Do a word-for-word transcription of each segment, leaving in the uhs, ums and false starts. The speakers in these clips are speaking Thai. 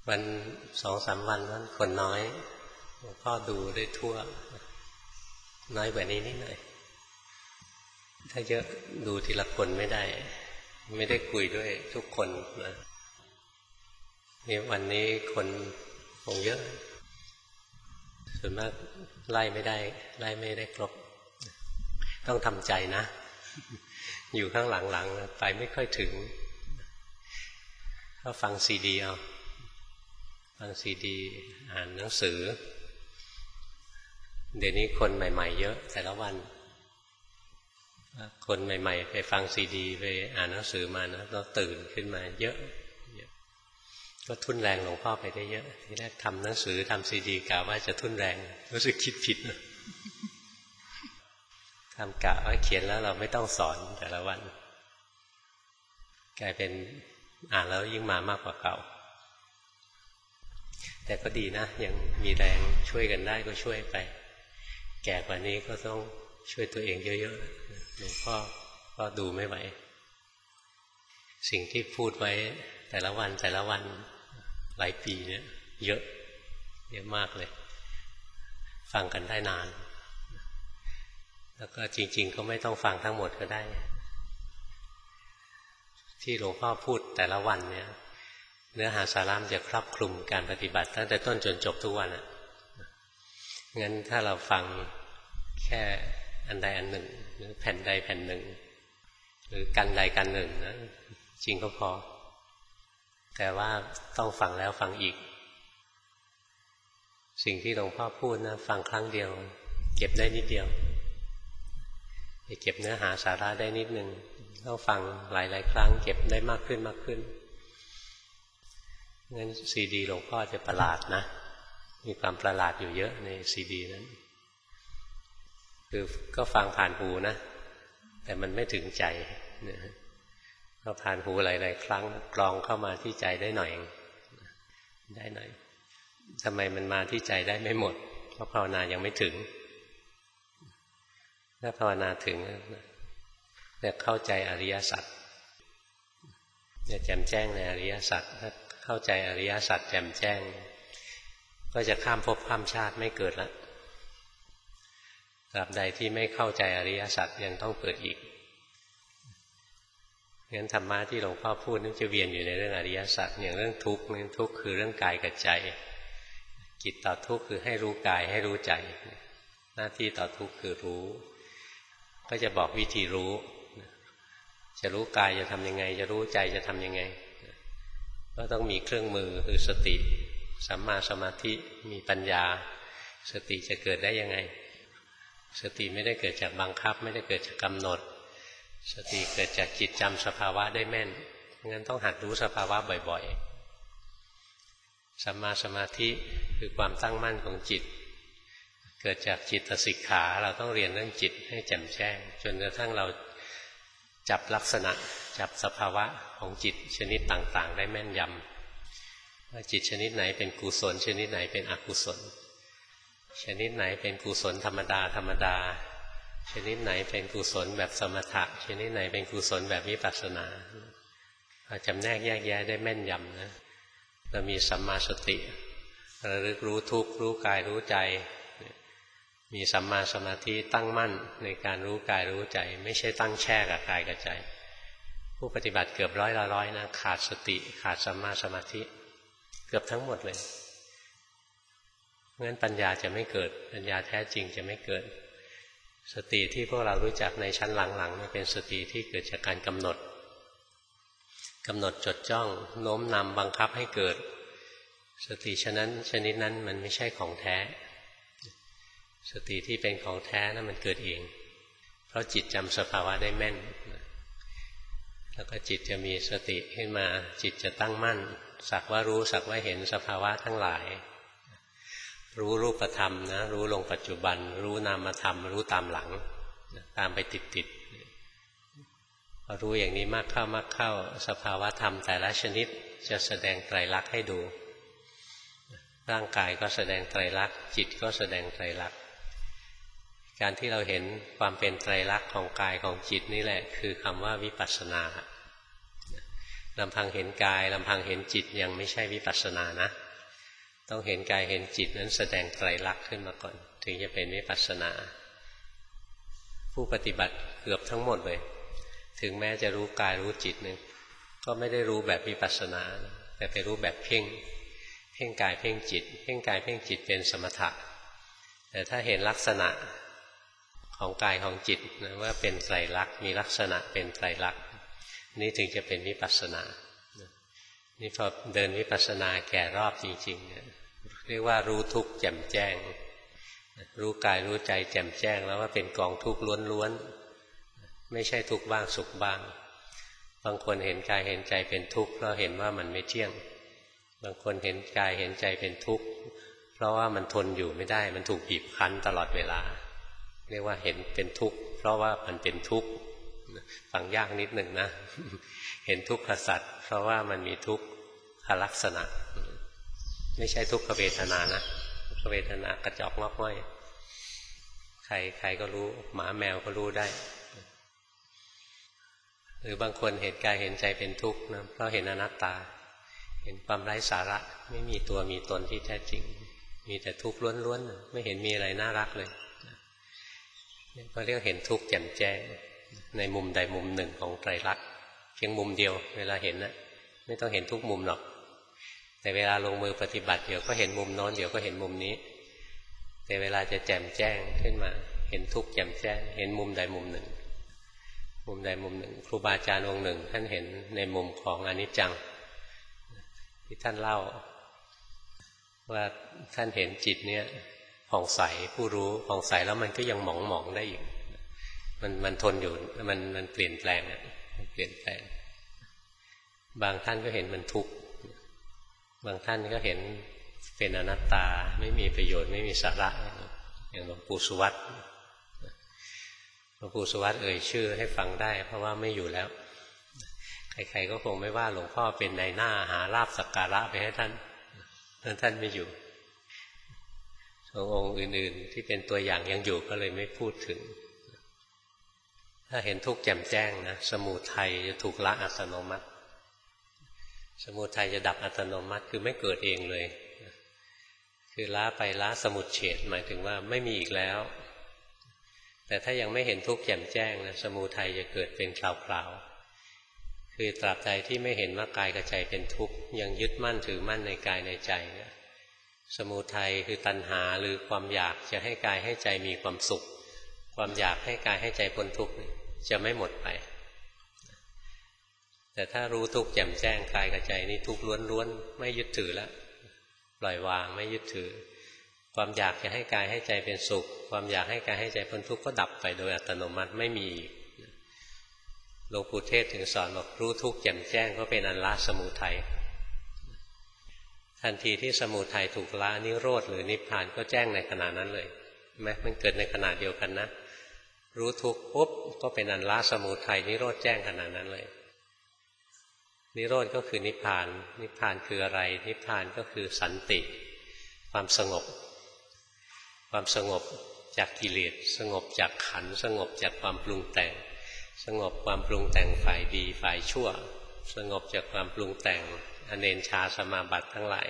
วันสองสามวันนั้นคนน้อยหลวงพ่อดูได้ทั่วน้อยกว่านี้นิดหน่อยถ้าเยอะดูทีละคนไม่ได้ไม่ได้คุยด้วยทุกคนนะนี่วันนี้คนคงเยอะส่วนมากไล่ไม่ได้ไล่ไม่ได้ครบต้องทำใจนะอยู่ข้างหลังๆไปไม่ค่อยถึงก็ฟังซีดีเอาฟังซีดีอ่านหนังสือเดี๋ยวนี้คนใหม่ๆเยอะแต่ละวันคนใหม่ๆไปฟังซีดีไปอ่านหนังสือมานะเราตื่นขึ้นมาเยอะก็ทุ่นแรงหลวงพ่อไปได้เยอะทีแรกทำหนังสือทำซีดีกะว่าจะทุ่นแรงรู้สึกคิดผิดนะทำกะว่าเขียนแล้วเราไม่ต้องสอนแต่ละวันกลายเป็นอ่านแล้วยิ่งมามากกว่าเก่าแต่ก็ดีนะยังมีแรงช่วยกันได้ก็ช่วยไปแก่กว่านี้ก็ต้องช่วยตัวเองเยอะๆหลวงพ่อก็ดูไม่ไหวสิ่งที่พูดไว้แต่ละวันแต่ละวันหลายปีเนี่ยเยอะเยอะมากเลยฟังกันได้นานแล้วก็จริงๆก็ไม่ต้องฟังทั้งหมดก็ได้ที่หลวงพ่อพูดแต่ละวันเนี่ยเนื้อหาสาระจะครอบคลุมการปฏิบัติตั้งแต่ต้นจนจบทุกวันอ่ะงั้นถ้าเราฟังแค่อันใดอันหนึ่งหรือแผ่นใดแผ่นหนึ่งหรือกันใดกันหนึ่งนะจริงก็พอแต่ว่าต้องฟังแล้วฟังอีกสิ่งที่หลวงพ่อพูดนะฟังครั้งเดียวเก็บได้นิดเดียวจะเก็บเนื้อหาสาระได้นิดหนึ่งต้องฟังหลายๆครั้งเก็บได้มากขึ้นมากขึ้นงั้นซีดีหลวงพ่อจะประหลาดนะมีความประหลาดอยู่เยอะในซีดีนั้นคือก็ฟังผ่านหูนะแต่มันไม่ถึงใจนะก็ผ่านหูหลายๆครั้งกรองเข้ามาที่ใจได้หน่อยได้หน่อยทำไมมันมาที่ใจได้ไม่หมดเพราะภาวนายังไม่ถึงถ้าภาวนาถึงจะเข้าใจอริยสัจจะแจ่มแจ้งในอริยสัจถ้าเข้าใจอริยสัจแจ่มแจ้งก็จะข้ามภพข้ามชาติไม่เกิดละตราบใดที่ไม่เข้าใจอริยสัจยังต้องเกิดอีกงั้นธรรมะที่หลวงพ่อพูดนั่นจะเวียนอยู่ในเรื่องอริยสัจอย่างเรื่องทุกข์เรื่องทุกข์คือเรื่องกายกับใจกิจต่อทุกข์คือให้รู้กายให้รู้ใจหน้าที่ต่อทุกข์คือรู้ก็จะบอกวิธีรู้จะรู้กายจะทำยังไงจะรู้ใจจะทำยังไงก็ต้องมีเครื่องมือคือสติสัมมาสมาธิมีปัญญาสติจะเกิดได้ยังไงสติไม่ได้เกิดจากบังคับไม่ได้เกิดจากกำหนดสติเกิดจากจิตจำสภาวะได้แม่นงั้นต้องหัดรู้สภาวะบ่อยๆสัมมาสมาธิคือความตั้งมั่นของจิตเกิดจากจิตสิกขาเราต้องเรียนเรื่องจิตให้แจ่มแจ้งจนกระทั่งเราจับลักษณะจับสภาวะของจิตชนิดต่างๆได้แม่นยำว่าจิตชนิดไหนเป็นกุศลชนิดไหนเป็นอกุศลชนิดไหนเป็นกุศลธรรมดาธรรมดาชนิดไหนเป็นกุศลแบบสมถะชนิดไหนเป็นกุศลแบบวิปัสสนาเราจำแนกแยกแยะได้แม่นยำนะเรามีสัมมาสติระลึกรู้ทุกข์รู้กายรู้ใจมีสัมมาสมาธิตั้งมั่นในการรู้กายรู้ใจไม่ใช่ตั้งแช่กับกายกับใจผู้ปฏิบัติเกือบร้อยละร้อยนะขาดสติขาดสัมมาสมาธิเกือบทั้งหมดเลยงั้นปัญญาจะไม่เกิดปัญญาแท้จริงจะไม่เกิดสติที่พวกเรารู้จักในชั้นหลังๆเป็นสติที่เกิดจากการกำหนดกำหนดจดจ้องโน้มนำบังคับให้เกิดสติฉะนั้นชนิดนั้นมันไม่ใช่ของแท้สติที่เป็นของแท้นั้นมันเกิดเองเพราะจิตจำสภาวะได้แม่นแล้วก็จิตจะมีสติขึ้นมาจิตจะตั้งมั่นสักว่ารู้สักว่าเห็นสภาวะทั้งหลายรู้รูปธรรมนะรู้ลงปัจจุบันรู้นามธรรมรู้ตามหลังตามไปติดๆพอรู้อย่างนี้มากเข้ามากเข้าสภาวะธรรมแต่ละชนิดจะแสดงไตรลักษณ์ให้ดูร่างกายก็แสดงไตรลักษณ์จิตก็แสดงไตรลักษณ์การที่เราเห็นความเป็นไตรลักษณ์ของกายของจิตนี่แหละคือคำว่าวิปัสสนาลำพังเห็นกายลำพังเห็นจิตยังไม่ใช่วิปัสสนานะต้องเห็นกายเห็นจิตนั้นแสดงไตรลักษณ์ขึ้นมาก่อนถึงจะเป็นวิปัสสนาผู้ปฏิบัติเกือบทั้งหมดเลยถึงแม้จะรู้กายรู้จิตนึงก็ไม่ได้รู้แบบวิปัสสนาแต่ไปรู้แบบเพ่งเพ่งกายเพ่งจิตเพ่งกายเพ่งจิตเป็นสมถะแต่ถ้าเห็นลักษณะของกายของจิตนะว่าเป็นไตรลักษณ์มีลักษณะเป็นไตรลักษณ์นี่ถึงจะเป็นวิปัสสนานี่พอเดินวิปัสสนาแก่รอบจริงๆเนี่ยเรียกว่ารู้ทุกข์แจ่มแจ้งรู้กายรู้ใจแจ่มแจ้งแล้วว่าเป็นกองทุกข์ล้วนๆไม่ใช่ทุกข์บ้างสุขบ้างบางคนเห็นกายเห็นใจเป็นทุกข์เพราะเห็นว่ามันไม่เที่ยงบางคนเห็นกายเห็นใจเป็นทุกข์เพราะว่ามันทนอยู่ไม่ได้มันถูกบีบคั้นตลอดเวลาเรียกว่าเห็นเป็นทุกข์เพราะว่ามันเป็นทุกข์ฟังยากนิดหนึ่งนะเห็นทุกขสัจเพราะว่ามันมีทุกขลักษณะไม่ใช่ทุกขเวทนานะทุกขเวทนากระจอกงอกง่อยใครใครก็รู้หมาแมวก็รู้ได้หรือบางคนเห็นกายเห็นใจเป็นทุกข์นะเพราะเห็นอนัตตาเห็นความไร้สาระไม่มีตัวมีตนที่แท้จริงมีแต่ทุกข์ล้วนๆไม่เห็นมีอะไรน่ารักเลยก็เรียกเห็นทุกข์แจ่มแจ้งในมุมใดมุมหนึ่งของไตรลักษณ์เพียงมุมเดียวเวลาเห็นนะไม่ต้องเห็นทุกมุมหรอกแต่เวลาลงมือปฏิบัติเดี๋ยวก็เห็นมุมโน้นเดี๋ยวก็เห็นมุมนี้แต่เวลาจะแจ่มแจ้งขึ้นมาเห็นทุกข์แจ่มแจ้งเห็นมุมใดมุมหนึ่งมุมใดมุมหนึ่งครูบาอาจารย์องค์หนึ่งท่านเห็นในมุมของอนิจจังที่ท่านเล่าว่าท่านเห็นจิตเนี่ยผ่องใสผู้รู้ผ่องใสแล้วมันก็ยังหมองหมองได้อีกมันมันทนอยู่มันมันเปลี่ยนแปลงอ่ะมันเปลี่ยนแปลงบางท่านก็เห็นมันทุกข์บางท่านก็เห็นเป็นอนัตตาไม่มีประโยชน์ไม่มีสาระอย่างหลวงปู่สุวัตหลวงปู่สุวัตเอ่ยชื่อให้ฟังได้เพราะว่าไม่อยู่แล้วใครๆก็คงไม่ว่าหลวงพ่อเป็นนายหน้าหาลาภสักการะไปให้ท่านท่านไม่อยู่องค์อื่นๆที่เป็นตัวอย่างยังอยู่ก็เลยไม่พูดถึงถ้าเห็นทุกข์แจ่มแจ้งนะสมุทัยจะถูกละอัตโนมัติสมุทัยจะดับอัตโนมัติคือไม่เกิดเองเลยคือละไปละสมุจเฉทหมายถึงว่าไม่มีอีกแล้วแต่ถ้ายังไม่เห็นทุกข์แจ่มแจ้งนะสมุทัยจะเกิดเป็นคราวๆคือตราบใดที่ไม่เห็นว่ากายกับใจเป็นทุกข์ยังยึดมั่นถือมั่นในกายในใจนะสมุทัยคือตัณหาหรือความอยากจะให้กายให้ใจมีความสุขความอยากให้กายให้ใจพ้นทุกข์จะไม่หมดไปแต่ถ้ารู้ทุกข์แจ่มแจ้งกายกับใจนี่ทุกข์ล้วนๆไม่ยึดถือแล้วปล่อยวางไม่ยึดถือความอยากจะให้กายให้ใจเป็นสุขความอยากให้กายให้ใจพ้นทุกข์ก็ดับไปโดยอัตโนมัติไม่มีหลวงปู่เทศถึงสอนบอกรู้ทุกข์แจ่มแจ้งก็เป็นอันละสมุทัยทันทีที่สมุทัยถูกละนิโรธหรือนิพพานก็แจ้งในขณะนั้นเลยไหมมันเกิดในขณะเดียวกันนะรู้ทุกข์ปุ๊บก็เป็นอันละสมุทัยนิโรธแจ้งขณะนั้นเลยนิโรธก็คือนิพพานนิพพานคืออะไรนิพพานก็คือสันติความสงบความสงบจากกิเลสสงบจากขันธ์สงบจากความปรุงแต่งสงบความปรุงแต่งฝ่ายดีฝ่ายชั่วสงบจากความปรุงแต่งอเนญชาสมาบัติทั้งหลาย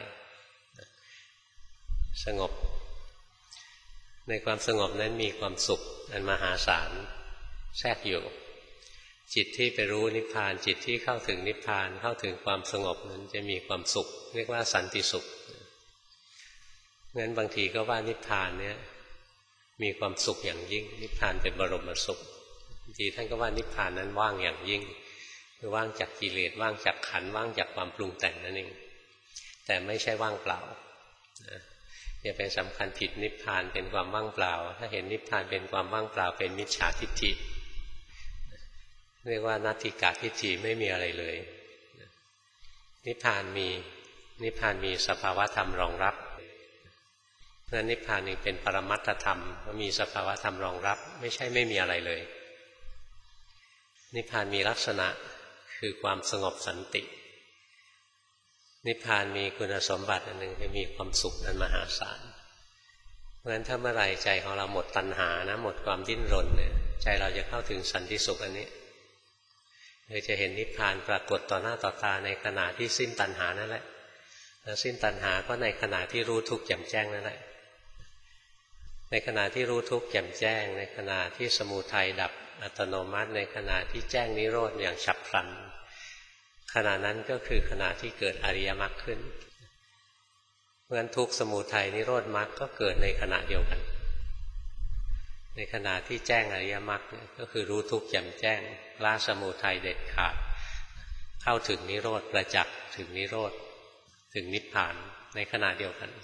สงบในความสงบนั้นมีความสุขอันมหาศาลแทรกอยู่จิตที่ไปรู้นิพพานจิตที่เข้าถึงนิพพานเข้าถึงความสงบนั้นจะมีความสุขเรียกว่าสันติสุขงั้นบางทีก็ว่านิพพานเนี่ยมีความสุขอย่างยิ่งนิพพานเป็นบรมสุขบางทีท่านก็ว่านิพพานนั้นว่างอย่างยิ่งคือว่างจากกิเลสว่างจากขันธ์ว่างจากความปรุงแต่งนั่นเองแต่ไม่ใช่ว่างเปล่าอย่าไปสำคัญผิดนิพพานเป็นความว่างเปล่าถ้าเห็นนิพพานเป็นความว่างเปล่าเป็นมิจฉาทิฏฐิเรียกว่านัตถิกาทิฏฐิไม่มีอะไรเลยนิพพานมีนิพพานมีสภาวะธรรมรองรับเพราะฉะนั้นนิพพานนี่เป็นปรมัตถธรรมมีสภาวะธรรมรองรับไม่ใช่ไม่มีอะไรเลยนิพพานมีลักษณะคือความสงบสันตินิพพานมีคุณสมบัติอันหนึ่งคือมีความสุขอันมหาศาลเพราะฉะนั้นถ้าเมื่อไรใจของเราหมดตัณหานะหมดความดิ้นรนเนี่ยใจเราจะเข้าถึงสันติสุขอันนี้คือจะเห็นนิพพานปรากฏต่อหน้าต่อตาในขณะที่สิ้นตัณหานั่นแหละแล้วสิ้นตัณหาก็ในขณะที่รู้ทุกข์แจ่มแจ้งนั่นแหละในขณะที่รู้ทุกข์แจ่มแจ้งในขณะที่สมุทัยดับอัตโนมัติในขณะที่แจ้งนิโรธอย่างฉับพลันขณะนั้นก็คือขณะที่เกิดอริยมรรคขึ้นเพราะฉะนั้นทุกข์สมุทัยนิโรธมรรคก็เกิดในขณะเดียวกันในขณะที่แจ้งอริยมรรคก็คือรู้ทุกข์แจ่มแจ้งละสมุทัยเด็ดขาดเข้าถึงนิโรธประจักษ์ถึงนิโรธถึงนิพพานในขณะเดียวกัน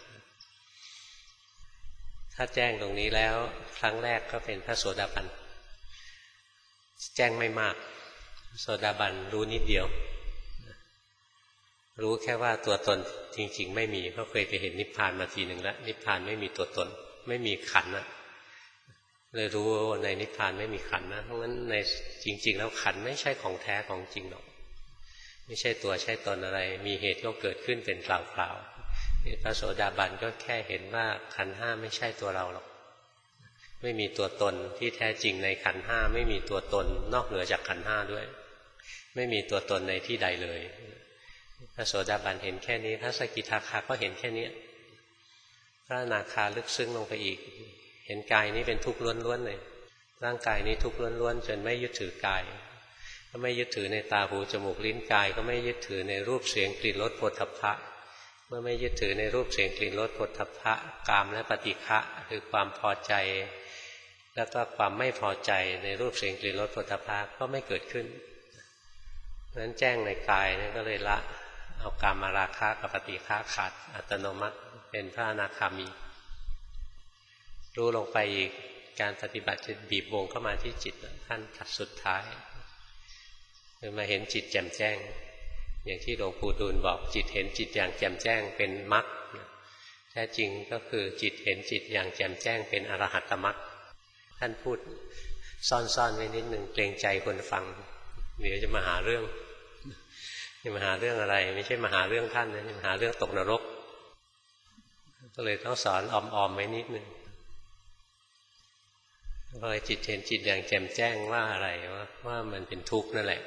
ถ้าแจ้งตรงนี้แล้วครั้งแรกก็เป็นพระโสดาบันแจ้งไม่มากโสดาบันรู้นิดเดียวรู้แค่ว่าตัวตนจริงๆไม่มีเพราะเคยไปเห็นนิพพานมาทีหนึ่งแล้วนิพพานไม่มีตัวตนไม่มีขันธ์นะเลยรู้ว่าในนิพพานไม่มีขันธ์นะเพราะฉะนั้นในจริงๆแล้วขันธ์ไม่ใช่ของแท้ของจริงหรอกไม่ใช่ตัวใช่ตนอะไรมีเหตุก็เกิดขึ้นเป็นเปล่าๆพระโสดาบันก็แค่เห็นว่าขันธ์ห้าไม่ใช่ตัวเราหรอกไม่มีตัวตนที่แท้จริงในขันธ์ห้าไม่มีตัวตนนอกเหนือจากขันธ์ห้าด้วยไม่มีตัวตนในที่ใดเลยพระโสดาบันเห็นแค่นี้พระสกิทาคาก็เห็นแค่นี้พระอนาคาลึกซึ้งลงไปอีกเห็นกายนี้เป็นทุกข์ล้วนๆเลยร่างกายนี้ทุกข์ล้วนๆจนไม่ยึดถือกายก็ไม่ยึดถือในตาหูจมูกลิ้นกายก็ไม่ยึดถือในรูปเสียงกลิ่นรสโผฏฐัพพะเมื่อไม่ยึดถือในรูปเสียงกลิ่นรสโผฏฐัพพะกามและปฏิฆะคือความพอใจแล้วก็ความไม่พอใจในรูปเสียงกลิ่นรสโผฏฐัพพะก็ไม่เกิดขึ้นเพราะฉะนั้นแจ้งในกายนี่ก็เลยละเอากามมาราคะกับปฏิฆะขาดอัตโนมัติเป็นพระอนาคามีรู้ลงไปอีกการปฏิบัติจะบีบวงเข้ามาที่จิตขั้นสุดท้ายคือมาเห็นจิตแจ่มแจ้งอย่างที่หลวงปู่ดูลบอกจิตเห็นจิตอย่างแจ่มแจ้งเป็นมรรคแท้จริงก็คือจิตเห็นจิตอย่างแจ่มแจ้งเป็นอรหัตตมรรคท่านพูดซ่อนๆไว้นิดหนึ่งเกรงใจคนฟังเดี๋ยวจะมาหาเรื่องจะมาหาเรื่องอะไรไม่ใช่มาหาเรื่องท่านนะจะมาหาเรื่องตกนรกก็เลยต้องสอนออมๆไว้นิดหนึ่งพอจิตเห็นจิตอย่างแจ่มแจ้งว่าอะไรว่าว่ามันเป็นทุกข์นั่นแหละ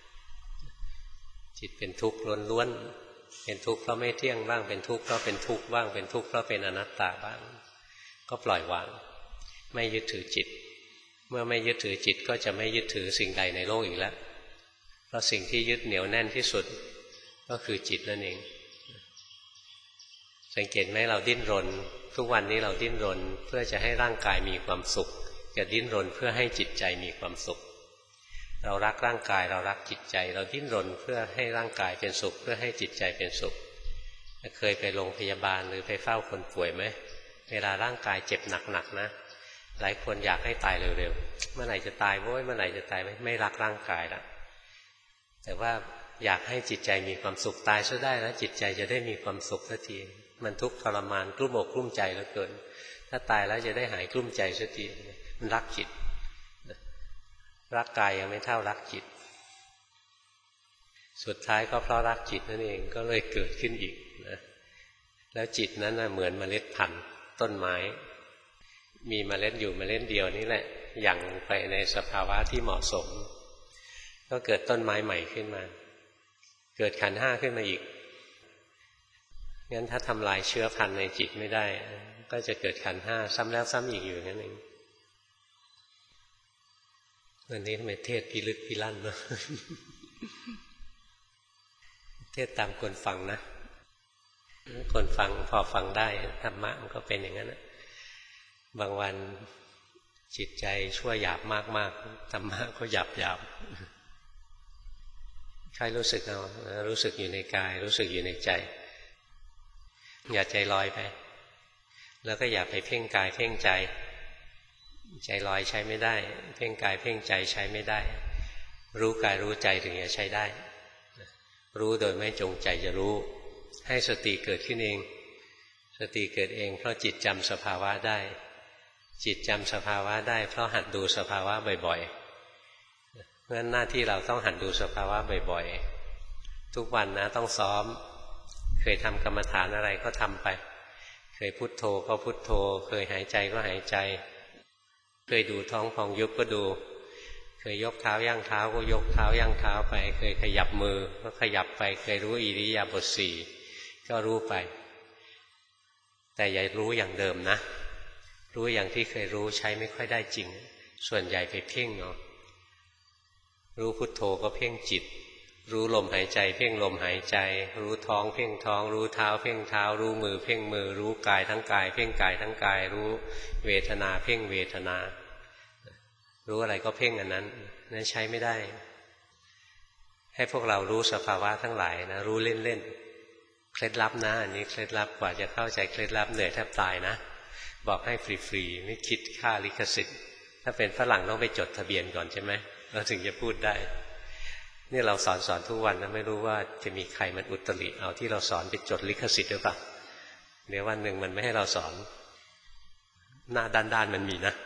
จิตเป็นทุกข์ล้วนๆเป็นทุกข์เพราะไม่เที่ยงบ้างเป็นทุกข์เพราะเป็นทุกข์บ้างเป็นทุกข์เพราะเป็นอนัตตาบ้างก็ปล่อยวางไม่ยึดถือจิตเมื่อไม่ยึดถือจิตก็จะไม่ยึดถือสิ่งใดในโลกอีกแล้วเพราะสิ่งที่ยึดเหนียวแน่นที่สุดก็คือจิตนั่นเองสังเกตไหมเราดิ้นรนทุกวันนี้เราดิ้นรนเพื่อจะให้ร่างกายมีความสุขจะดิ้นรนเพื่อให้จิตใจมีความสุขเรารักร่างกายเรารักจิตใจเราดิ้นรนเพื่อให้ร่างกายเป็นสุขเพื่อให้จิตใจเป็นสุขเคยไปโรงพยาบาลหรือไปเฝ้าคนป่วยไหมเวลาร่างกายเจ็บหนักๆนะหลายคนอยากให้ตายเร็วๆเมื่อไหร่จะตายโว้ยเมื่อไหร่จะตายไม่ไม่รักร่างกายละแต่ว่าอยากให้จิตใจมีความสุขตายซะได้แล้วจิตใจจะได้มีความสุขสักทีมันทุกข์ทรมานกลุ้มอกกลุ้มใจเหลือเกินถ้าตายแล้วจะได้หายกลุ้มใจสักทีมันรักจิตรักกายยังไม่เท่ารักจิตสุดท้ายก็เพราะรักจิตนั่นเองก็เลยเกิดขึ้นอีกนะแล้วจิตนั้นเหมือนเมล็ดพันธุ์ต้นไม้มีเมล็ดอยู่เมล็ดเดียวนี่แหละหยั่งลงไปในสภาวะที่เหมาะสมก็เกิดต้นไม้ใหม่ขึ้นมาเกิดขันธ์ห้าขึ้นมาอีกงั้นถ้าทำลายเชื้อพันธุ์ในจิตไม่ได้ก็จะเกิดขันธ์ห้าซ้ำแล้วซ้ำอีกอยู่นั่นเองวันนี้ทำไมเทศพิลึกพิลั่นเนาะ เทศตามคนฟังนะคนฟังพอฟังได้ธรรมะมันก็เป็นอย่างนั้นนะบางวันจิตใจชั่วหยาบมากๆธรรมะก็หยาบหยาบใครรู้สึกเอารู้สึกอยู่ในกายรู้สึกอยู่ในใจอย่าใจลอยไปแล้วก็อย่าไปเพ่งกายเพ่งใจใจลอยใช้ไม่ได้เพ่งกายเพ่งใจใช้ไม่ได้รู้กายรู้ใจถึงจะใช้ได้รู้โดยไม่จงใจจะรู้ให้สติเกิดขึ้นเองสติเกิดเองเพราะจิตจำสภาวะได้จิตจำสภาวะได้เพราะหัดดูสภาวะบ่อยๆเพราะฉะนั้นหน้าที่เราต้องหัดดูสภาวะบ่อยๆทุกวันนะต้องซ้อมเคยทำกรรมฐานอะไรก็ทำไปเคยพุทโธก็พุทโธเคยหายใจก็หายใจเคยดูท้องพองยุบก็ดูเคยยกเท้าย่างเท้าก็ยกเท้าย่างเท้าไปเคยขยับมือก็ขยับไปเคยรู้อิริยาบถสี่ก็รู้ไปแต่อย่ารู้อย่างเดิมนะรู้อย่างที่เคยรู้ใช้ไม่ค่อยได้จริงส่วนใหญ่ไปเพ่งเนาะรู้พุทโธก็เพ่งจิตรู้ลมหายใจเพ่งลมหายใจรู้ท้องเพ่งท้องรู้เท้าเพ่งเท้ารู้มือเพ่งมือรู้กายทั้งกายเพ่งกายทั้งกายรู้เวทนาเพ่งเวทนารู้อะไรก็เพ่งอันนั้นนั้นใช้ไม่ได้ให้พวกเรารู้สภาวะทั้งหลายนะรู้เล่นๆเคล็ดลับนะอันนี้เคล็ดลับกว่าจะเข้าใจเคล็ดลับเหนื่อยแทบตายนะบอกให้ฟรีๆไม่คิดค่าลิขสิทธิ์ถ้าเป็นฝรั่งต้องไปจดทะเบียนก่อนใช่ไหมเราถึงจะพูดได้นี่เราสอนสอนทุกวันนะไม่รู้ว่าจะมีใครมันอุตริเอาที่เราสอนไปจดลิขสิทธิ์หรือเปล่าเดี๋ยววันหนึ่งมันไม่ให้เราสอนหน้าด้านๆมันมีนะ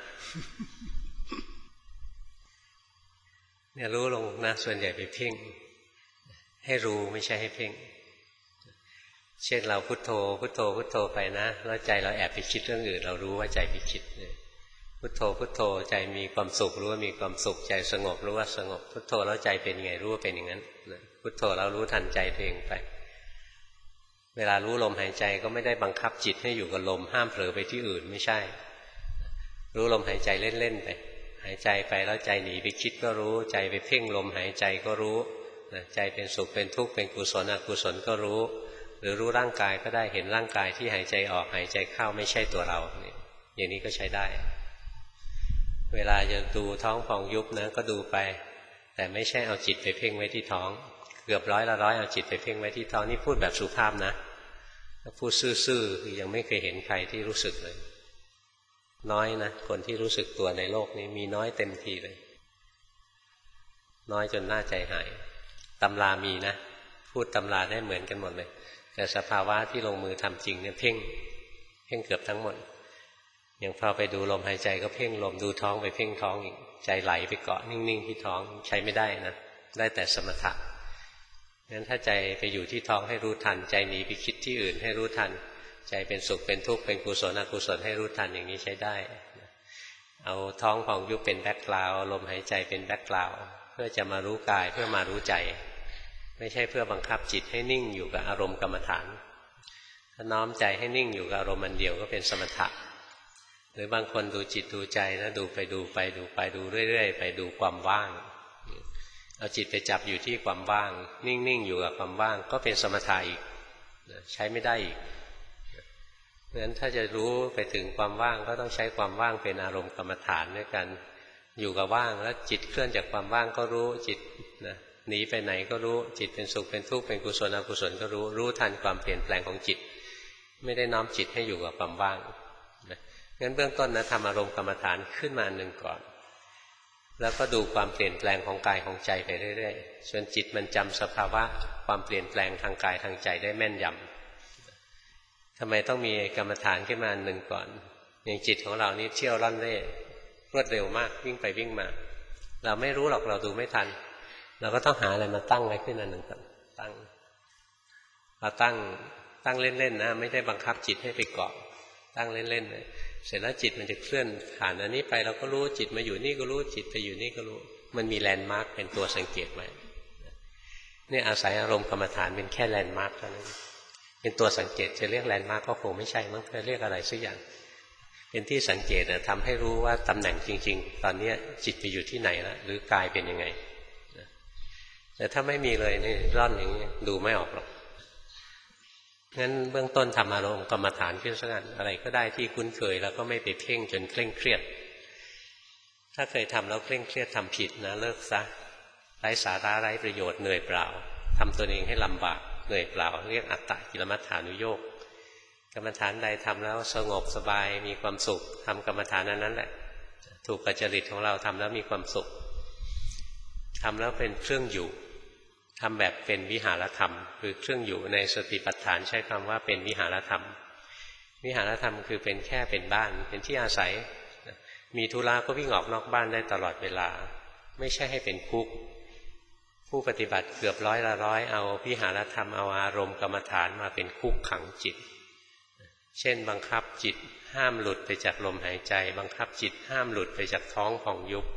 เนี่ยรู้ลงนะส่วนใหญ่ไปเพ่งให้รู้ไม่ใช่ให้เพ่งเช่นเราพุทโธพุทโธพุทโธไปนะแล้วใจเราแอบไปคิดเรื่องอื่นเรารู้ว่าใจไปคิดพุทโธพุทโธใจมีความสุขรู้ว่ามีความสุขใจสงบรู้ว่าสงบพุทโธแล้วใจเป็นไงรู้ว่าเป็นอย่างนั้นพุทโธแล้วรู้ทันใจตัวเองไปเวลารู้ลมหายใจก็ไม่ได้บังคับจิตให้อยู่กับลมห้ามเผลอไปที่อื่นไม่ใช่รู้ลมหายใจเล่นๆไปหายใจไปแล้วใจหนีไปคิดก็รู้ใจไปเพ่งลมหายใจก็รู้ใจเป็นสุขเป็นทุกข์เป็นกุศลอกุศลก็รู้หรือรู้ร่างกายก็ได้เห็นร่างกายที่หายใจออกหายใจเข้าไม่ใช่ตัวเราอย่างนี้ก็ใช้ได้เวลาจะดูท้องพองยุบนะก็ดูไปแต่ไม่ใช่เอาจิตไปเพ่งไว้ที่ท้องเกือบร้อยละร้อยเอาจิตไปเพ่งไว้ที่ท้องนี่พูดแบบสุภาพนะพูดซื่อๆคือยังไม่เคยเห็นใครที่รู้สึกเลยน้อยนะคนที่รู้สึกตัวในโลกนี้มีน้อยเต็มทีเลยน้อยจนน่าใจหายตำรามีนะพูดตำราได้เหมือนกันหมดเลยแต่สภาวะที่ลงมือทำจริงเนี่ยเพ่งเพ่งเกือบทั้งหมดอย่างพอไปดูลมหายใจก็เพ่งลมดูท้องไปเพ่งท้องอีกใจไหลไปเกาะนิ่งๆที่ท้องใช้ไม่ได้นะได้แต่สมถะงั้นถ้าใจไปอยู่ที่ท้องให้รู้ทันใจหนีไปคิดที่อื่นให้รู้ทันใจเป็นสุขเป็นทุกข์เป็นกุศลอกุศลให้รู้ทันอย่างนี้ใช้ได้เอาท้องพองยุบเป็นแบ็คกราวด์ลมหายใจเป็นแบ็คกราวด์เพื่อจะมารู้กายเพื่อมารู้ใจไม่ใช่เพื่อบังคับจิตให้นิ่งอยู่กับอารมณ์กรรมฐานถ้าน้อมใจให้นิ่งอยู่กับอารมณ์อันเดียวก็เป็นสมถะหรือบางคนดูจิตดูใจนะดูไปดูไปดูไปดูเรื่อยๆไปดูความว่างเอาจิตไปจับอยู่ที่ความว่างนิ่งๆอยู่กับความว่างก็เป็นสมถะอีกใช้ไม่ได้อีกเพราะฉะนั้นถ้าจะรู้ไปถึงความว่างก็ต้องใช้ความว่างเป็นอารมณ์กรรมฐานด้วยกันอยู่กับว่างแล้วจิตเคลื่อนจากความว่างก็รู้จิตนะหนีไปไหนก็รู้จิตเป็นสุขเป็นทุกข์เป็นกุศลอกุศลก็รู้รู้ทันความเปลี่ยนแปลงของจิตไม่ได้น้อมจิตให้อยู่กับความว่างนะงั้นเบื้องต้นนะทำอารมณ์กรรมฐานขึ้นมาหนึ่งก่อนแล้วก็ดูความเปลี่ยนแปลงของกายของใจไปเรื่อยๆจนจิตมันจำสภาวะความเปลี่ยนแปลงทางกายทางใจได้แม่นยำทำไมต้องมีกรรมฐานขึ้นมาหนึ่งก่อนอย่างจิตของเรานี่เที่ยวร่อนเร่รวดเร็วมากวิ่งไปวิ่งมาเราไม่รู้หรอกเราดูไม่ทันเราก็ต้องหาอะไรมาตั้งไว้ขึ้นอันหนึ่งก่อนตั้งเราตั้งตั้งเล่นๆนะไม่ได้บังคับจิตให้ไปเกาะตั้งเล่นๆเลยเสร็จแล้วจิตมันจะเคลื่อนผ่านอันนี้ไปเราก็รู้จิตมาอยู่นี่ก็รู้จิตไปอยู่นี่ก็รู้มันมีแลนด์มาร์กเป็นตัวสังเกตไว้นี่อาศัยอารมณ์กรรมฐานเป็นแค่แลนด์มาร์กเท่านั้นเป็นตัวสังเกตจะเรียกแลนด์มาร์กก็คงไม่ใช่มั้งจะเรียกอะไรสักอย่างเป็นที่สังเกตนะทำให้รู้ว่าตำแหน่งจริงๆตอนนี้จิตไปอยู่ที่ไหนแล้วหรือกายเป็นยังไงแต่ถ้าไม่มีเลยนี่ร่อนอย่างนี้ดูไม่ออกหรอกงั้นเบื้องต้นทำอารมณ์กรรมฐานขึ้นสักอันอะไรก็ได้ที่คุ้นเคยแล้วก็ไม่ไปเพ่งจนเคร่งเครียดถ้าเคยทำแล้วเคร่งเครียดทำผิดนะเลิกซะไร้สาระไร้ประโยชน์เหนื่อยเปล่าทำตัวเองให้ลำบากเหนื่อยเปล่าเรียกอัตตกิลมัฏฐานุโยคกรรมฐานใดทำแล้วสงบสบายมีความสุขทำกรรมฐานนั้นนั่นแหละถูกกับจริตของเราทำแล้วมีความสุขทำแล้วเป็นเครื่องอยู่ทำแบบเป็นวิหารธรรมคือเครื่องอยู่ในสติปัฏฐานใช้คำว่าเป็นวิหารธรรมวิหารธรรมคือเป็นแค่เป็นบ้านเป็นที่อาศัยมีธุระก็วิ่งออกนอกบ้านได้ตลอดเวลาไม่ใช่ให้เป็นคุกผู้ปฏิบัติเกือบร้อยละร้อยเอาวิหารธรรมเอาอารมณ์กรรมฐานมาเป็นคุกขังจิตเช่นบังคับจิตห้ามหลุดไปจากลมหายใจบังคับจิตห้ามหลุดไปจากท้องของยุบ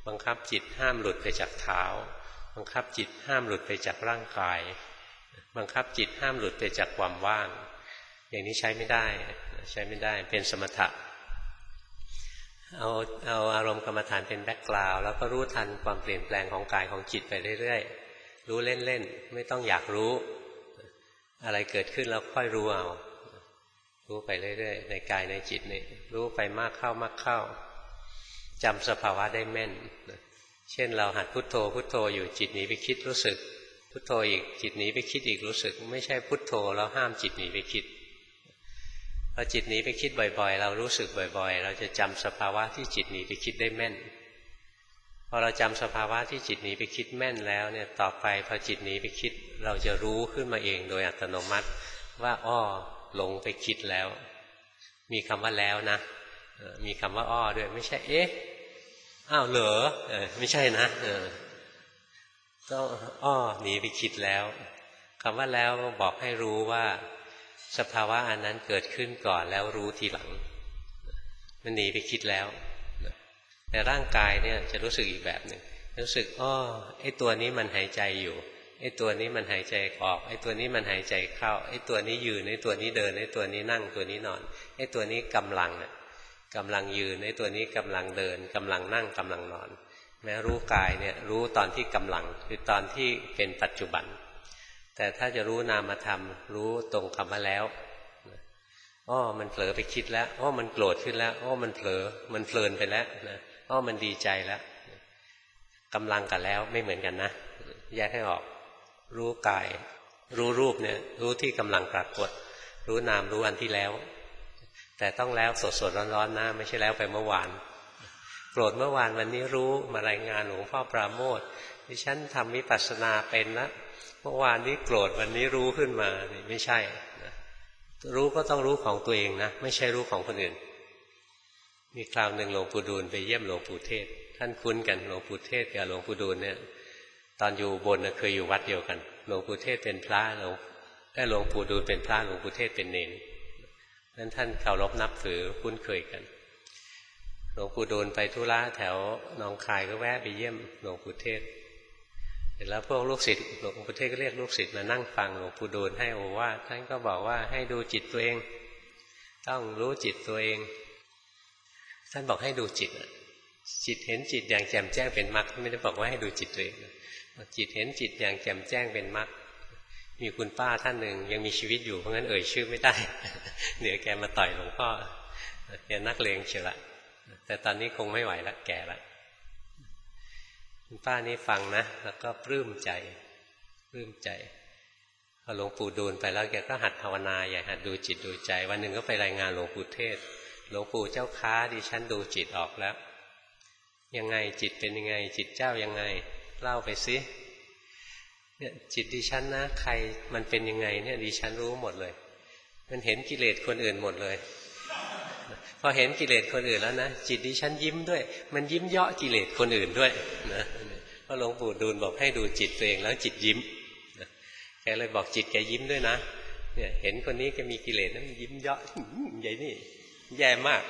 บังคับจิตห้ามหลุดไปจากเท้าบังคับจิตห้ามหลุดไปจากร่างกายบังคับจิตห้ามหลุดไปจากความว่างอย่างนี้ใช้ไม่ได้ใช้ไม่ได้เป็นสมถะเอาเอาอารมณ์กรรมฐานเป็นแบ็คกราวด์แล้วก็รู้ทันความเปลี่ยนแปลงของกายของจิตไปเรื่อยๆรู้เล่นๆไม่ต้องอยากรู้อะไรเกิดขึ้นแล้วค่อยรู้เอารู้ไปเรื่อยๆในกายในจิตนี่รู้ไปมากเข้ามากเข้าจำสภาวะได้แม่นเช่นเราหัดพุทโธพุทโธอยู่จิตหนีไปคิดรู้สึกพุทโธอีกจิตหนีไปคิดอีกรู้สึกไม่ใช่พุทโธแล้วห้ามจิตหนีไปคิดพอจิตหนีไปคิดบ่อยๆเรารู้สึกบ่อยๆเราจะจำสภาวะที่จิตหนีไปคิดได้แม่นพอเราจำสภาวะที่จิตหนีไปคิดแม่นแล้วเนี่ยต่อไปพอจิตหนีไปคิดเราจะรู้ขึ้นมาเองโดยอัตโนมัติว่าอ้อหลงไปคิดแล้วมีคำว่าแล้วนะมีคำว่าอ้อด้วยไม่ใช่เอ๊ะอ้าวเหรอเออไม่ใช่นะเออก็อ้อหนีไปคิดแล้วคำว่าแล้วบอกให้รู้ว่าสภาวะอันนั้นเกิดขึ้นก่อนแล้วรู้ทีหลังมันหนีไปคิดแล้วแต่ร่างกายเนี่ยจะรู้สึกอีกแบบหนึ่งรู้สึกอ้อไอ้ตัวนี้มันหายใจอยู่ไอ้ตัวนี้มันหายใจออกไอ้ตัวนี้มันหายใจเข้าไอ้ตัวนี้ยืนไอ้ตัวนี้เดินไอ้ตัวนี้นั่งตัวนี้นอนไอ้ตัวนี้กำลังน่ะกำลังยืนไอ้ตัวนี้กำลังเดินกำลังนั่งกำลังนอนแม้รู้กายเนี่ยรู้ตอนที่กำลังคือตอนที่เป็นปัจจุบันแต่ถ้าจะรู้นามธรรมรู้ตรงคำว่าแล้วอ้อมันเผลอไปคิดแล้วอ้อมันโกรธขึ้นแล้วอ้อมันเผลอมันเพลินไปแล้วนะอ้อมันดีใจแล้วกำลังกับแล้วไม่เหมือนกันนะแยกให้ออกรู้กายรู้รูปเนี่ยรู้ที่กำลังปรากฏรู้นามรู้อันที่แล้วแต่ต้องแล้วสดๆร้อนๆนะไม่ใช่แล้วไปเมื่อวานโกรธเมื่อวานวันนี้รู้มารายงานหลวงพ่อปราโมทย์ดิฉันทำวิปัสสนาเป็นนะเมื่อวานนี้โกรธวันนี้รู้ขึ้นมานี่ไม่ใช่นะรู้ก็ต้องรู้ของตัวเองนะไม่ใช่รู้ของคนอื่นมีคราวหนึ่งหลวงปู่ดูลไปเยี่ยมหลวงปู่เทศท่านคุ้นกันหลวงปู่เทศกับหลวงปู่ดูลเนี่ยตอนอยู่บนเคยอยู่วัดเดียวกันหลวงปู่เทศเป็นพระหลวงแต่หลวงปู่ดูลเป็นพระหลวงปู่เทศเป็นเณรนั้นท่านเคารพนับถือคุ้นเคยกันหลวงปู่ดูลไปธุระแถวหนองคายก็แวะไปเยี่ยมหลวงปู่เทศเสร็จแล้วพวกลูกศิษย์หลวงปู่เทศก็เรียกลูกศิษย์มานั่งฟังหลวงปู่ดูลให้โอวาทท่านก็บอกว่าให้ดูจิตตัวเองต้องรู้จิตตัวเองท่านบอกให้ดูจิตจิตเห็นจิตอย่างแจ่มแจ้งเป็นมรรคไม่ได้บอกว่าให้ดูจิตตัวเองจิตเห็นจิตอย่างแจ่มแจ้งเป็นมรรคมีคุณป้าท่านหนึ่งยังมีชีวิตอยู่เพราะงั้นเอ่ยชื่อไม่ได้เดี๋ยวแกมาต่อยหลวงพ่อแกนักเลงเชียวละแต่ตอนนี้คงไม่ไหวละแก่ละคุณป้านี้ฟังนะแล้วก็ปลื้มใจปลื้มใจพอหลวงปู่ดูลไปแล้วแกก็หัดภาวนาใหญ่หัดดูจิตดูใจวันหนึ่งก็ไปรายงานหลวงปู่เทศหลวงปู่เจ้าค้าดิฉันดูจิตออกแล้วยังไงจิตเป็นยังไงจิตเจ้ายังไงเล่าไปสิเนี่ยจิตดิฉันนะใครมันเป็นยังไงเนี่ยดิฉันรู้หมดเลยมันเห็นกิเลสคนอื่นหมดเลยพอเห็นกิเลสคนอื่นแล้วนะจิตดิฉันยิ้มด้วยมันยิ้มเยาะกิเลสคนอื่นด้วยนะเพราะหลวงปู่ดูลบอกให้ดูจิตตัวเองแล้วจิตยิ้มแกเลยบอกจิตแกยิ้มด้วยนะเนี่ยเห็นคนนี้แกมีกิเลสนั้นยิ้มเยาะใหญ่นี่แย่มาก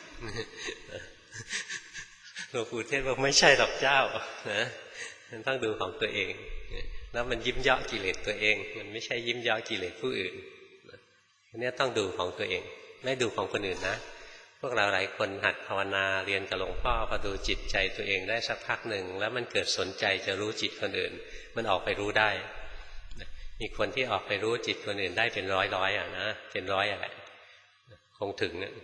หลวงปู่เทศบอกไม่ใช่หรอกเจ้านะมันต้องดูของตัวเองแล้วมันยิ้มเยาะกิเลสตัวเองมันไม่ใช่ยิ้มเยาะกิเลสผู้อื่นอันนี้ต้องดูของตัวเองไม่ดูของคนอื่นนะพวกเราหลายคนหัดภาวนาเรียนกับหลวงพ่อพอดูจิตใจตัวเองได้สักพักหนึ่งแล้วมันเกิดสนใจจะรู้จิตคนอื่นมันออกไปรู้ได้มีคนที่ออกไปรู้จิตคนอื่นได้เป็นร้อยร้อยอ่ะนะเป็นร้อยอะไรคงถึงเนี่ย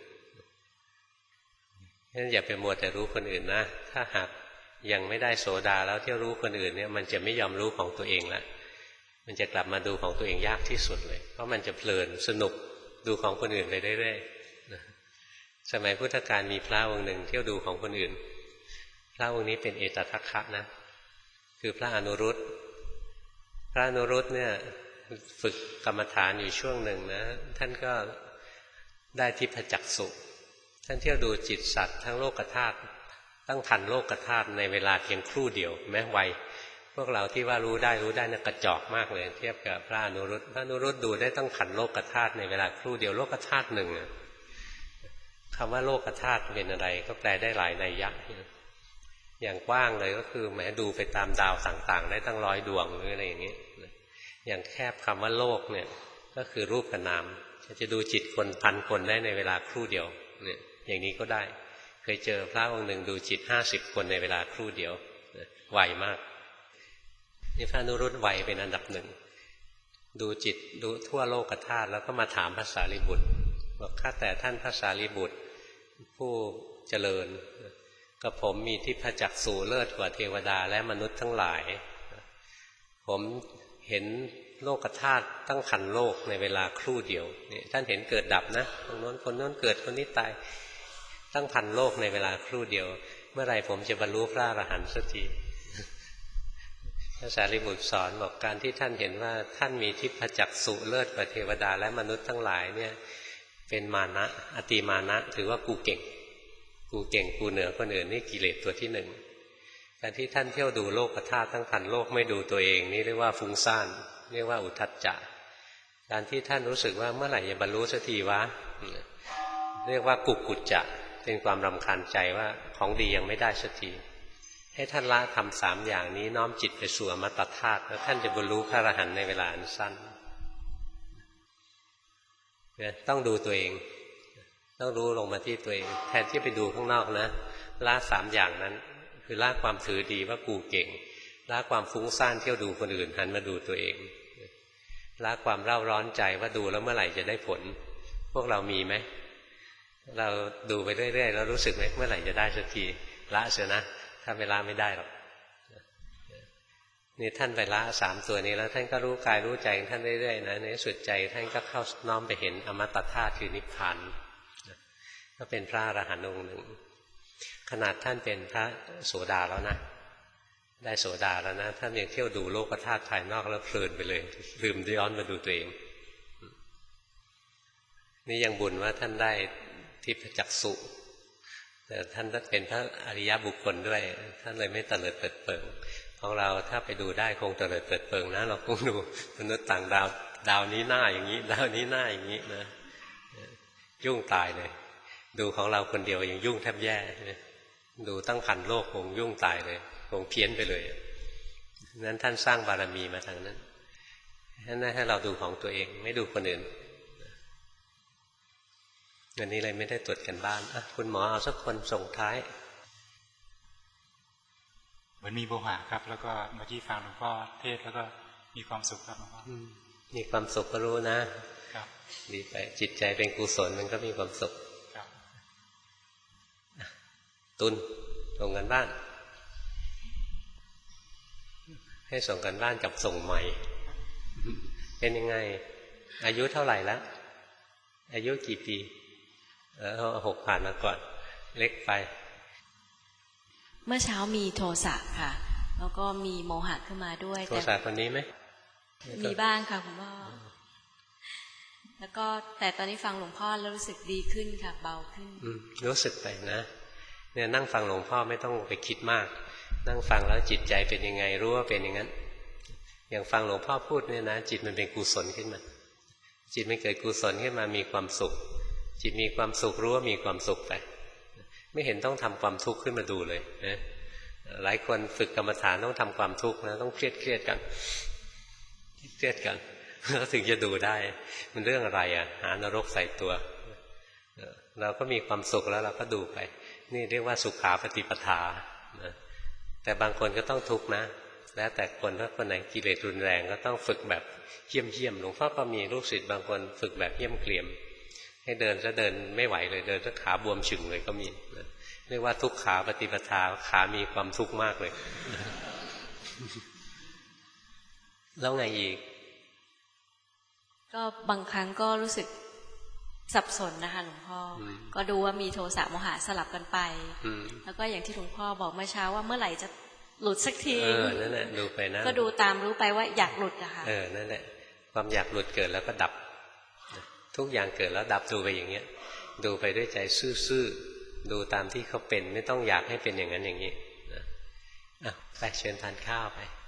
งั้นอย่าไปมัวแต่รู้คนอื่นนะถ้าหากยังไม่ได้โสดาแล้วที่รู้คนอื่นเนี่ยมันจะไม่ยอมรู้ของตัวเองละมันจะกลับมาดูของตัวเองยากที่สุดเลยเพราะมันจะเพลินสนุกดูของคนอื่นไปเรื่อยๆสมัยพุทธกาลมีพระองค์หนึ่งเที่ยวดูของคนอื่นพระองค์นี้เป็นเอตทัคคะนะคือพระอนุรุตพระอนุรุตเนี่ยฝึกกรรมฐานอยู่ช่วงหนึ่งนะท่านก็ได้ทิพจักษุท่านเที่ยวดูจิตสัตว์ทั้งโลกธาตุตั้งทันโลกธาตุในเวลาเพียงครู่เดียวแม้ไวพวกเราที่ว่ารู้ได้รู้ได้นะกระจอกมากเลยเทียบกับพระอนุรุตพระอนุรุตดูได้ตั้งทันโลกธาตุในเวลาครู่เดียวโลกธาตุหนึ่งคำว่าโลกธาตุเป็นอะไรก็แปลได้หลายนัยยะอย่างกว้างเลยก็คือแหมดูไปตามดาวต่างๆได้ตั้งร้อยดวงหรืออะไรอย่างนี้อย่างแคบคำว่าโลกเนี่ยก็คือรูปกับนามจะดูจิตคนพันคนได้ในเวลาครู่เดียวเนี่ยอย่างนี้ก็ได้เคยเจอพระองค์หนึ่งดูจิตห้าสิบคนในเวลาครู่เดียวไวมากนี่พระอนุรุตไวเป็นอันดับหนึ่งดูจิตดูทั่วโลกธาตุแล้วก็มาถามพระสารีบุตรบอกข้าแต่ท่านพระสารีบุตรผู้เจริญก็ผมมีทิพจักษุเลิศกว่าเทวดาและมนุษย์ทั้งหลายผมเห็นโลกธาตุตั้งพันโลกในเวลาครู่เดียวนี่ท่านเห็นเกิดดับนะตรงโน้นคนโน้นเกิดคนนี้ตายตั้งพันโลกในเวลาครู่เดียวเมื่อไรผมจะบรรลุพระอรหันต์สักทีพระสารีบุตรสอนบอกการที่ท่านเห็นว่าท่านมีทิพจักษุเลิศกว่าเทวดาและมนุษย์ทั้งหลายเนี่ยเป็นมานะอติมานะถือว่ากูเก่งกูเก่งกูเหนือคนอื่นนี่กิเลสตัวที่หนึ่งการที่ท่านเที่ยวดูโลกธาตุทั้งพันโลกไม่ดูตัวเองนี่เรียกว่าฟุ้งซ่านเรียกว่าอุทธัจจะการที่ท่านรู้สึกว่าเมื่อไหร่จะบรรลุสักทีวะเรียกว่ากุกกุจจะเป็นความรำคาญใจว่าของดียังไม่ได้สักทีให้ท่านละทำสามอย่างนี้น้อมจิตไปสู่อมตะธาตุแล้วท่านจะบรรลุพระอรหันต์ในเวลาอันสั้นต้องดูตัวเองต้องรู้ลงมาที่ตัวเองแทนที่ไปดูข้างนอกนะละสามอย่างนั้นคือละความถือดีว่ากูเก่งละความฟุ้งซ่านเที่ยวดูคนอื่นหันมาดูตัวเองละความเร่าร้อนใจว่าดูแล้วเมื่อไหร่จะได้ผลพวกเรามีไหมเราดูไปเรื่อยๆแล้วรู้สึกไหมเมื่อไหร่จะได้สักทีละเสียนะถ้าเวลาไม่ได้หรอกนี่ท่านไปละสามตัวนี้แล้วท่านก็รู้กายรู้ใจของท่านเรื่อยๆนะในสุดใจท่านก็เข้าน้อมไปเห็นอมตะธาตุคือนิพพานก็เป็นพระอรหันต์องค์หนึ่งขนาดท่านเป็นพระโสดาแล้วนะได้โสดาแล้วนะท่านยังเที่ยวดูโลกธาตุภายนอกแล้วเพลินไปเลยลืมย้อนมาดูตัวเองนี่ยังบุญว่าท่านได้ทิพจักษุแต่ท่านเป็นพระอริยบุคคลด้วยท่านเลยไม่เตลิดเปิดเปิงของเราถ้าไปดูได้คงเตลิดเปิดเปิงนะเราคงดูมนุษย์ต่างดาวดาวนี้หน้าอย่างนี้ดาวนี้หน้าอย่างนี้นะยุ่งตายเลยดูของเราคนเดียวยังยุ่งแทบแย่ดูตั้งพันโลกคงยุ่งตายเลยคงเพี้ยนไปเลยนั้นท่านสร้างบารมีมาทางนั้นนั่นให้เราดูของตัวเองไม่ดูคนอื่นวันนี้เลยไม่ได้ตรวจกันบ้านอ่ะคุณหมอเอาสักคนส่งท้ายเหมือนมีโมหะครับแล้วก็เมื่อกี้ฟังหลวงพ่อเทศแล้วก็มีความสุขครับหลวงพ่อมีความสุขก็รู้นะครับดีไปจิตใจเป็นกุศลมันก็มีความสุขครับตุลส่งกันบ้านให้ส่งกันบ้านกับส่งใหม่เป็นยังไงอายุเท่าไหร่แล้วอายุกี่ปีเออหกผ่านมาก่อนเล็กไปเมื่อเช้ามีโทสะค่ะแล้วก็มีโมหะขึ้นมาด้วยโทสะคนนี้ไหมมีบ้างค่ะคุณพ่อแล้วก็แต่ตอนนี้ฟังหลวงพ่อแล้วรู้สึกดีขึ้นค่ะเบาขึ้นรู้สึกไปนะเนี่ยนั่งฟังหลวงพ่อไม่ต้องไปคิดมากนั่งฟังแล้วจิตใจเป็นยังไงรู้ว่าเป็นอย่างนั้นอย่างฟังหลวงพ่อพูดเนี่ยนะจิตมันเป็นกุศลขึ้นมาจิตมันเกิดกุศลขึ้นมามีความสุขจิตมีความสุขรู้ว่ามีความสุขไปไม่เห็นต้องทำความทุกข์ขึ้นมาดูเลยนะหลายคนฝึกกรรมฐานต้องทำความทุกข์นะต้องเครียดเครียดกันเครียดกันแล้วถึงจะดูได้มันเรื่องอะไรอ่ะหานรกใส่ตัวเราก็มีความสุขแล้วเราก็ดูไปนี่เรียกว่าสุขาปฏิปทาแต่บางคนก็ต้องทุกข์นะแล้วแต่คนถ้าคนไหนกิเลสรุนแรงก็ต้องฝึกแบบเยี่ยมเยี่ยมหลวงพ่อก็มีลูกศิษย์บางคนฝึกแบบเยี่ยมเกลี่ยมให้เดินจะเดินไม่ไหวเลยเดินจะขาบวมฉึงเลยก็มีเรียกว่าทุกขาปฏิปทาขามีความทุกข์มากเลยแล้วไงอีกก็บางครั้งก็รู้สึกสับสนนะคะหลวงพ่อก็ดูว่ามีโทสะโมหะสลับกันไปแล้วก็อย่างที่หลวงพ่อบอกเมื่อเช้าว่าเมื่อไหร่จะหลุดสักทีเออนั่นแหละดูไปนะก็ดูตามรู้ไปว่าอยากหลุดอะค่ะเออนั่นแหละความอยากหลุดเกิดแล้วก็ดับทุกอย่างเกิดแล้วดับดูไปอย่างเงี้ยดูไปด้วยใจซื่อๆดูตามที่เขาเป็นไม่ต้องอยากให้เป็นอย่างนั้นอย่างนี้อ่ะไปเชิญทานข้าวไป